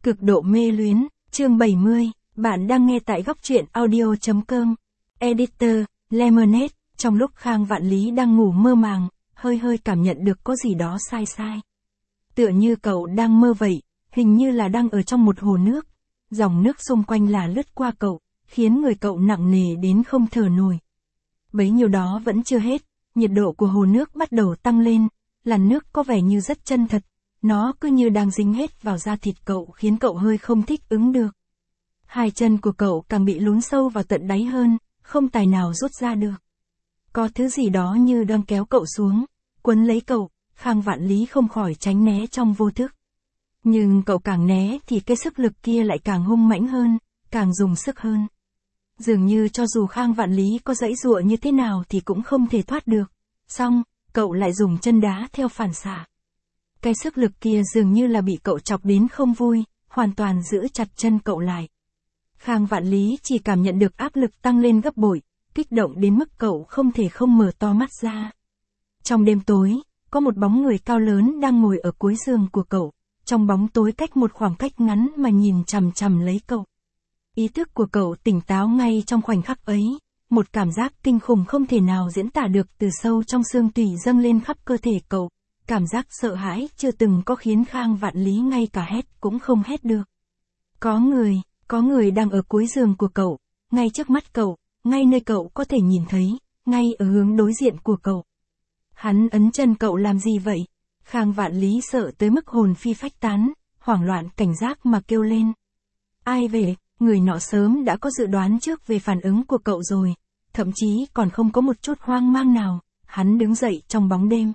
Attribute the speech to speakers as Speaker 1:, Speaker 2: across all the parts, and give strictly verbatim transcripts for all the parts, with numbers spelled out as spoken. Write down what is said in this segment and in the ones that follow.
Speaker 1: Cực độ mê luyến, chương bảy mươi, bạn đang nghe tại góc truyện audio chấm com. Editor, Lemonade, trong lúc Khang Vạn Lý đang ngủ mơ màng, hơi hơi cảm nhận được có gì đó sai sai. Tựa như cậu đang mơ vậy, hình như là đang ở trong một hồ nước. Dòng nước xung quanh là lướt qua cậu, khiến người cậu nặng nề đến không thở nổi. Bấy nhiêu đó vẫn chưa hết, nhiệt độ của hồ nước bắt đầu tăng lên, làn nước có vẻ như rất chân thật. Nó cứ như đang dính hết vào da thịt cậu khiến cậu hơi không thích ứng được. Hai chân của cậu càng bị lún sâu vào tận đáy hơn, không tài nào rút ra được. Có thứ gì đó như đang kéo cậu xuống, quấn lấy cậu, Khang Vạn Lý không khỏi tránh né trong vô thức. Nhưng cậu càng né thì cái sức lực kia lại càng hung mãnh hơn, càng dùng sức hơn. Dường như cho dù Khang Vạn Lý có giãy giụa như thế nào thì cũng không thể thoát được. Xong, cậu lại dùng chân đá theo phản xạ. Cái sức lực kia dường như là bị cậu chọc đến không vui, hoàn toàn giữ chặt chân cậu lại. Khang Vạn Lý chỉ cảm nhận được áp lực tăng lên gấp bội, kích động đến mức cậu không thể không mở to mắt ra. Trong đêm tối, có một bóng người cao lớn đang ngồi ở cuối giường của cậu, trong bóng tối cách một khoảng cách ngắn mà nhìn chằm chằm lấy cậu. Ý thức của cậu tỉnh táo ngay trong khoảnh khắc ấy, một cảm giác kinh khủng không thể nào diễn tả được từ sâu trong xương tủy dâng lên khắp cơ thể cậu. Cảm giác sợ hãi chưa từng có khiến Khang Vạn Lý ngay cả hét cũng không hét được. Có người, có người đang ở cuối giường của cậu, ngay trước mắt cậu, ngay nơi cậu có thể nhìn thấy, ngay ở hướng đối diện của cậu. Hắn ấn chân cậu làm gì vậy? Khang Vạn Lý sợ tới mức hồn phi phách tán, hoảng loạn cảnh giác mà kêu lên. Ai về? Người nọ sớm đã có dự đoán trước về phản ứng của cậu rồi, thậm chí còn không có một chút hoang mang nào. Hắn đứng dậy trong bóng đêm.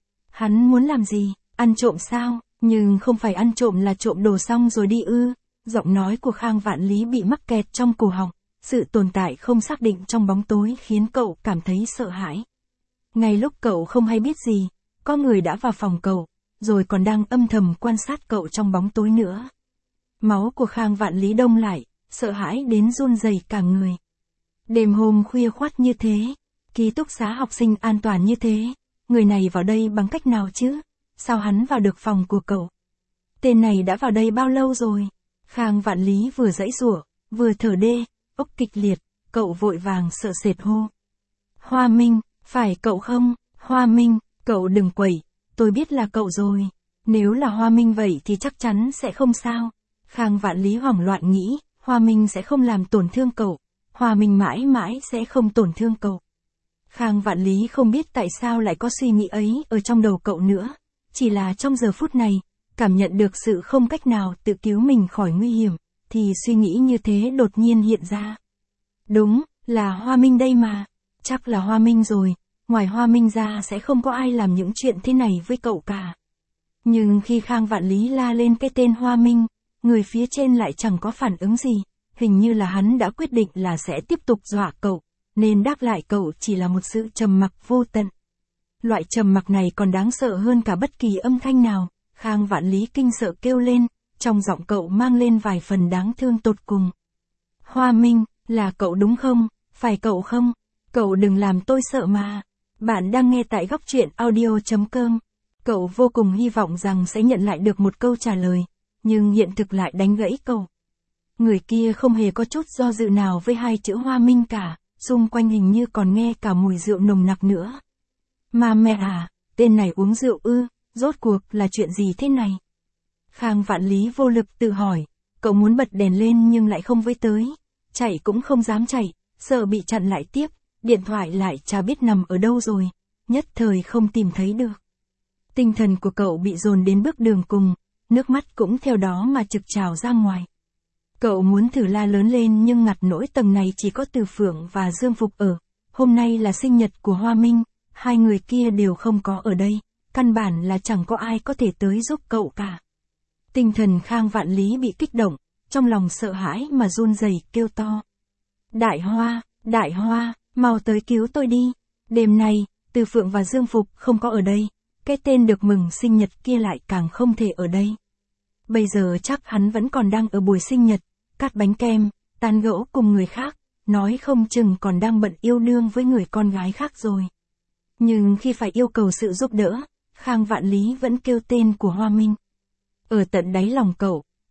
Speaker 1: Hắn muốn làm gì? Ăn trộm sao? Nhưng không phải ăn trộm là trộm đồ xong rồi đi ư? Giọng nói của Khang Vạn Lý bị mắc kẹt trong cổ họng, sự tồn tại không xác định trong bóng tối khiến cậu cảm thấy sợ hãi. Ngay lúc cậu không hay biết gì, có người đã vào phòng cậu, rồi còn đang âm thầm quan sát cậu trong bóng tối nữa. Máu của Khang Vạn Lý đông lại, sợ hãi đến run rẩy cả người. Đêm hôm khuya khoắt như thế, ký túc xá học sinh an toàn như thế. Người này vào đây bằng cách nào chứ? Sao hắn vào được phòng của cậu? Tên này đã vào đây bao lâu rồi? Khang Vạn Lý vừa giãy giụa, vừa thở đê, ốc kịch liệt, cậu vội vàng sợ sệt hô. Hoa Minh, phải cậu không? Hoa Minh, cậu đừng quẩy, tôi biết là cậu rồi. Nếu là Hoa Minh vậy thì chắc chắn sẽ không sao. Khang Vạn Lý hoảng loạn nghĩ, Hoa Minh sẽ không làm tổn thương cậu. Hoa Minh mãi mãi sẽ không tổn thương cậu. Khang Vạn Lý không biết tại sao lại có suy nghĩ ấy ở trong đầu cậu nữa. Chỉ là trong giờ phút này, cảm nhận được sự không cách nào tự cứu mình khỏi nguy hiểm, thì suy nghĩ như thế đột nhiên hiện ra. Đúng, là Hoa Minh đây mà. Chắc là Hoa Minh rồi, ngoài Hoa Minh ra sẽ không có ai làm những chuyện thế này với cậu cả. Nhưng khi Khang Vạn Lý la lên cái tên Hoa Minh, người phía trên lại chẳng có phản ứng gì. Hình như là hắn đã quyết định là sẽ tiếp tục dọa cậu. Nên đáp lại cậu chỉ là một sự trầm mặc vô tận. Loại trầm mặc này còn đáng sợ hơn cả bất kỳ âm thanh nào. Khang Vạn Lý kinh sợ kêu lên, trong giọng cậu mang lên vài phần đáng thương tột cùng. Hoa Minh, là cậu đúng không? Phải cậu không? Cậu đừng làm tôi sợ mà. Bạn đang nghe tại góc truyện audio chấm com. Cậu vô cùng hy vọng rằng sẽ nhận lại được một câu trả lời, nhưng hiện thực lại đánh gãy cậu. Người kia không hề có chút do dự nào với hai chữ Hoa Minh cả. Xung quanh hình như còn nghe cả mùi rượu nồng nặc nữa. Mà mẹ à, tên này uống rượu ư, rốt cuộc là chuyện gì thế này? Khang Vạn Lý vô lực tự hỏi, cậu muốn bật đèn lên nhưng lại không với tới. Chạy cũng không dám chạy, sợ bị chặn lại tiếp, điện thoại lại chả biết nằm ở đâu rồi, nhất thời không tìm thấy được. Tinh thần của cậu bị dồn đến bước đường cùng, nước mắt cũng theo đó mà trực trào ra ngoài. Cậu muốn thử la lớn lên nhưng ngặt nỗi tầng này chỉ có Từ Phượng và Dương Phục ở. Hôm nay là sinh nhật của Hoa Minh, hai người kia đều không có ở đây, căn bản là chẳng có ai có thể tới giúp cậu cả. Tinh thần Khang Vạn Lý bị kích động, trong lòng sợ hãi mà run rẩy kêu to. Đại Hoa, Đại Hoa, mau tới cứu tôi đi. Đêm nay, Từ Phượng và Dương Phục không có ở đây, cái tên được mừng sinh nhật kia lại càng không thể ở đây. Bây giờ chắc hắn vẫn còn đang ở buổi sinh nhật, cắt bánh kem, tán gẫu cùng người khác, nói không chừng còn đang bận yêu đương với người con gái khác rồi. Nhưng khi phải yêu cầu sự giúp đỡ, Khang Vạn Lý vẫn kêu tên của Hoa Minh. Ở tận đáy lòng cậu,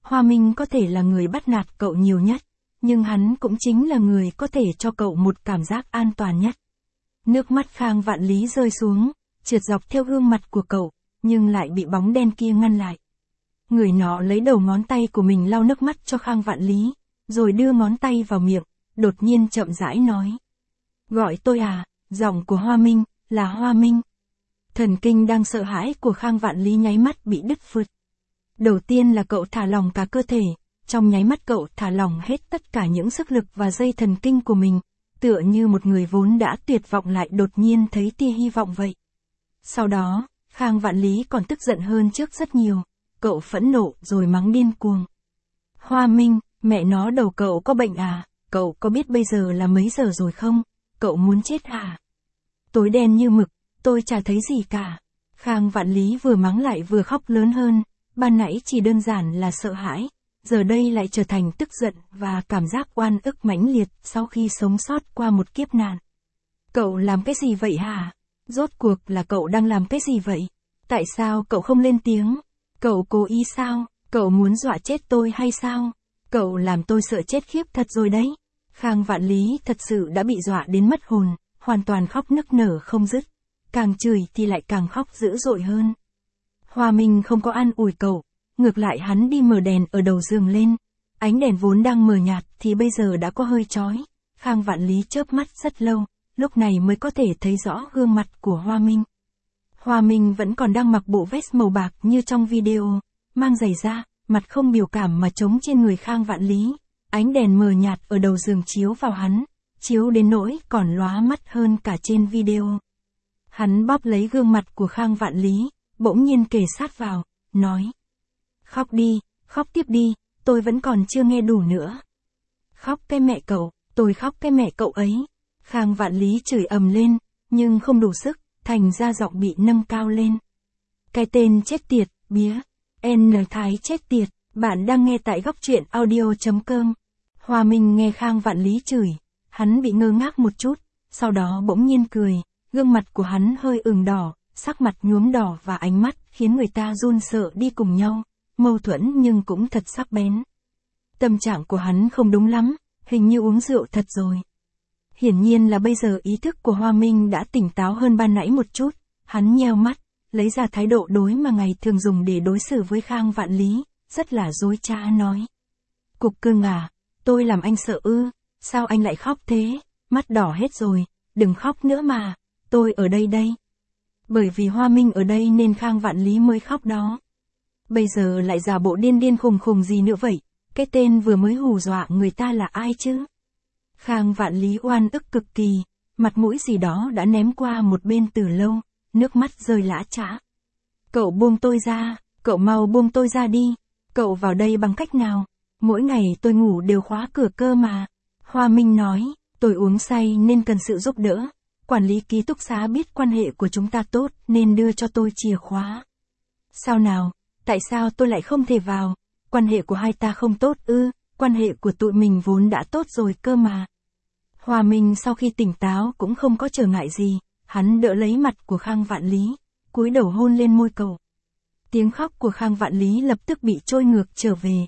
Speaker 1: Hoa Minh có thể là người bắt nạt cậu nhiều nhất, nhưng hắn cũng chính là người có thể cho cậu một cảm giác an toàn nhất. Nước mắt Khang Vạn Lý rơi xuống, trượt dọc theo gương mặt của cậu, nhưng lại bị bóng đen kia ngăn lại. Người nọ lấy đầu ngón tay của mình lau nước mắt cho Khang Vạn Lý, rồi đưa ngón tay vào miệng, đột nhiên chậm rãi nói. Gọi tôi à, giọng của Hoa Minh, là Hoa Minh. Thần kinh đang sợ hãi của Khang Vạn Lý nháy mắt bị đứt phượt. Đầu tiên là cậu thả lỏng cả cơ thể, trong nháy mắt cậu thả lỏng hết tất cả những sức lực và dây thần kinh của mình, tựa như một người vốn đã tuyệt vọng lại đột nhiên thấy tia hy vọng vậy. Sau đó, Khang Vạn Lý còn tức giận hơn trước rất nhiều, cậu phẫn nộ rồi mắng điên cuồng. Hoa Minh, mẹ nó đầu cậu có bệnh à, cậu có biết bây giờ là mấy giờ rồi không, cậu muốn chết à? Tối đen như mực, tôi chả thấy gì cả. Khang Vạn Lý vừa mắng lại vừa khóc lớn hơn, ban nãy chỉ đơn giản là sợ hãi, giờ đây lại trở thành tức giận và cảm giác oan ức mãnh liệt sau khi sống sót qua một kiếp nạn. Cậu làm cái gì vậy hả? Rốt cuộc là cậu đang làm cái gì vậy? Tại sao cậu không lên tiếng? Cậu cố ý sao? Cậu muốn dọa chết tôi hay sao? Cậu làm tôi sợ chết khiếp thật rồi đấy. Khang Vạn Lý thật sự đã bị dọa đến mất hồn, hoàn toàn khóc nức nở không dứt. Càng chửi thì lại càng khóc dữ dội hơn. Hoa Minh không có an ủi cậu, ngược lại hắn đi mở đèn ở đầu giường lên. Ánh đèn vốn đang mờ nhạt thì bây giờ đã có hơi chói. Khang Vạn Lý chớp mắt rất lâu, lúc này mới có thể thấy rõ gương mặt của Hoa Minh. Hoa Minh vẫn còn đang mặc bộ vest màu bạc như trong video, mang giày da, mặt không biểu cảm mà trống trên người Khang Vạn Lý. Ánh đèn mờ nhạt ở đầu giường chiếu vào hắn, chiếu đến nỗi còn lóa mắt hơn cả trên video. Hắn bóp lấy gương mặt của Khang Vạn Lý, bỗng nhiên kề sát vào, nói. Khóc đi, khóc tiếp đi, tôi vẫn còn chưa nghe đủ nữa. Khóc cái mẹ cậu, tôi khóc cái mẹ cậu ấy. Khang Vạn Lý chửi ầm lên, nhưng không đủ sức, thành ra giọng bị nâng cao lên. Cái tên chết tiệt, bía, N Thái chết tiệt, bạn đang nghe tại góc truyện audio chấm com. Hoa Minh nghe Khang Vạn Lý chửi, hắn bị ngơ ngác một chút, sau đó bỗng nhiên cười, gương mặt của hắn hơi ửng đỏ, sắc mặt nhuốm đỏ và ánh mắt khiến người ta run sợ đi cùng nhau, mâu thuẫn nhưng cũng thật sắc bén. Tâm trạng của hắn không đúng lắm, hình như uống rượu thật rồi. Hiển nhiên là bây giờ ý thức của Hoa Minh đã tỉnh táo hơn ban nãy một chút, hắn nheo mắt, lấy ra thái độ đối mà ngày thường dùng để đối xử với Khang Vạn Lý, rất là dối trá nói. Cục cưng à, tôi làm anh sợ ư, sao anh lại khóc thế, mắt đỏ hết rồi, đừng khóc nữa mà, tôi ở đây đây. Bởi vì Hoa Minh ở đây nên Khang Vạn Lý mới khóc đó. Bây giờ lại giả bộ điên điên khùng khùng gì nữa vậy, cái tên vừa mới hù dọa người ta là ai chứ? Khang Vạn Lý oan ức cực kỳ, mặt mũi gì đó đã ném qua một bên từ lâu, nước mắt rơi lã chã. Cậu buông tôi ra, cậu mau buông tôi ra đi, cậu vào đây bằng cách nào? Mỗi ngày tôi ngủ đều khóa cửa cơ mà. Hoa Minh nói, tôi uống say nên cần sự giúp đỡ. Quản lý ký túc xá biết quan hệ của chúng ta tốt nên đưa cho tôi chìa khóa. Sao nào, tại sao tôi lại không thể vào? Quan hệ của hai ta không tốt ư, quan hệ của tụi mình vốn đã tốt rồi cơ mà. Hoa Minh sau khi tỉnh táo cũng không có trở ngại gì, hắn đỡ lấy mặt của Khang Vạn Lý, cúi đầu hôn lên môi cậu. Tiếng khóc của Khang Vạn Lý lập tức bị trôi ngược trở về.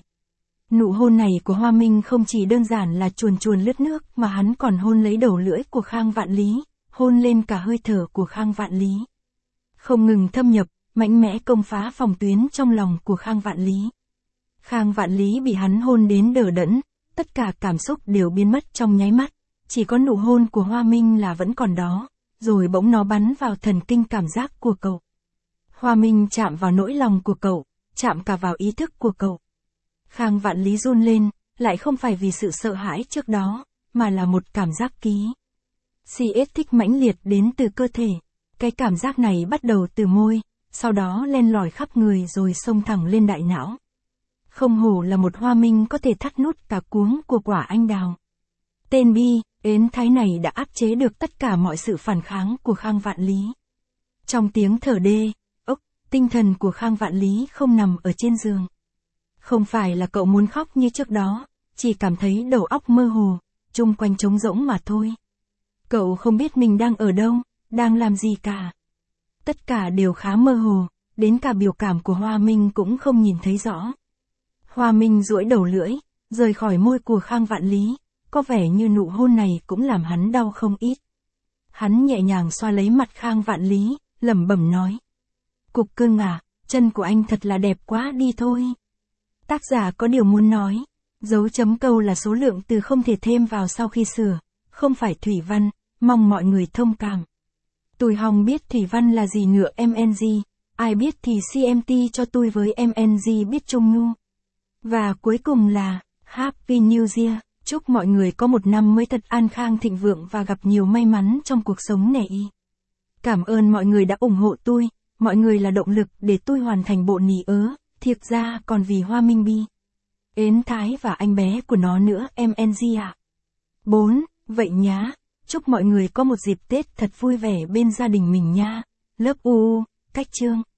Speaker 1: Nụ hôn này của Hoa Minh không chỉ đơn giản là chuồn chuồn lướt nước mà hắn còn hôn lấy đầu lưỡi của Khang Vạn Lý, hôn lên cả hơi thở của Khang Vạn Lý. Không ngừng thâm nhập, mạnh mẽ công phá phòng tuyến trong lòng của Khang Vạn Lý. Khang Vạn Lý bị hắn hôn đến đờ đẫn, tất cả cảm xúc đều biến mất trong nháy mắt, chỉ có nụ hôn của Hoa Minh là vẫn còn đó, rồi bỗng nó bắn vào thần kinh cảm giác của cậu. Hoa Minh chạm vào nỗi lòng của cậu, chạm cả vào ý thức của cậu. Khang Vạn Lý run lên, lại không phải vì sự sợ hãi trước đó, mà là một cảm giác ký. xê ét thích mãnh liệt đến từ cơ thể, cái cảm giác này bắt đầu từ môi, sau đó len lỏi khắp người rồi xông thẳng lên đại não. Không hổ là một Hoa Minh có thể thắt nút cả cuống của quả anh đào. Tên bi, ến thái này đã áp chế được tất cả mọi sự phản kháng của Khang Vạn Lý. Trong tiếng thở đê, ốc, tinh thần của Khang Vạn Lý không nằm ở trên giường. Không phải là cậu muốn khóc như trước đó, chỉ cảm thấy đầu óc mơ hồ, chung quanh trống rỗng mà thôi. Cậu không biết mình đang ở đâu, đang làm gì cả. Tất cả đều khá mơ hồ, đến cả biểu cảm của Hoa Minh cũng không nhìn thấy rõ. Hoa Minh duỗi đầu lưỡi, rời khỏi môi của Khang Vạn Lý, có vẻ như nụ hôn này cũng làm hắn đau không ít. Hắn nhẹ nhàng xoa lấy mặt Khang Vạn Lý, lẩm bẩm nói. Cục cưng à, chân của anh thật là đẹp quá đi thôi. Tác giả có điều muốn nói. Dấu chấm câu là số lượng từ không thể thêm vào sau khi sửa, không phải thủy văn, mong mọi người thông cảm. Tui hòng biết thủy văn là gì nữa em en giê, ai biết thì xê em tê cho tôi với em en giê biết chung nu. Và cuối cùng là, Happy New Year, chúc mọi người có một năm mới thật an khang thịnh vượng và gặp nhiều may mắn trong cuộc sống này. Cảm ơn mọi người đã ủng hộ tôi, mọi người là động lực để tôi hoàn thành bộ nỉ ớ, thiệt ra còn vì Hoa Minh Bi. Ến Thái và anh bé của nó nữa em en giê ạ. bốn. Vậy nhá, chúc mọi người có một dịp Tết thật vui vẻ bên gia đình mình nha. Lớp u u, cách chương.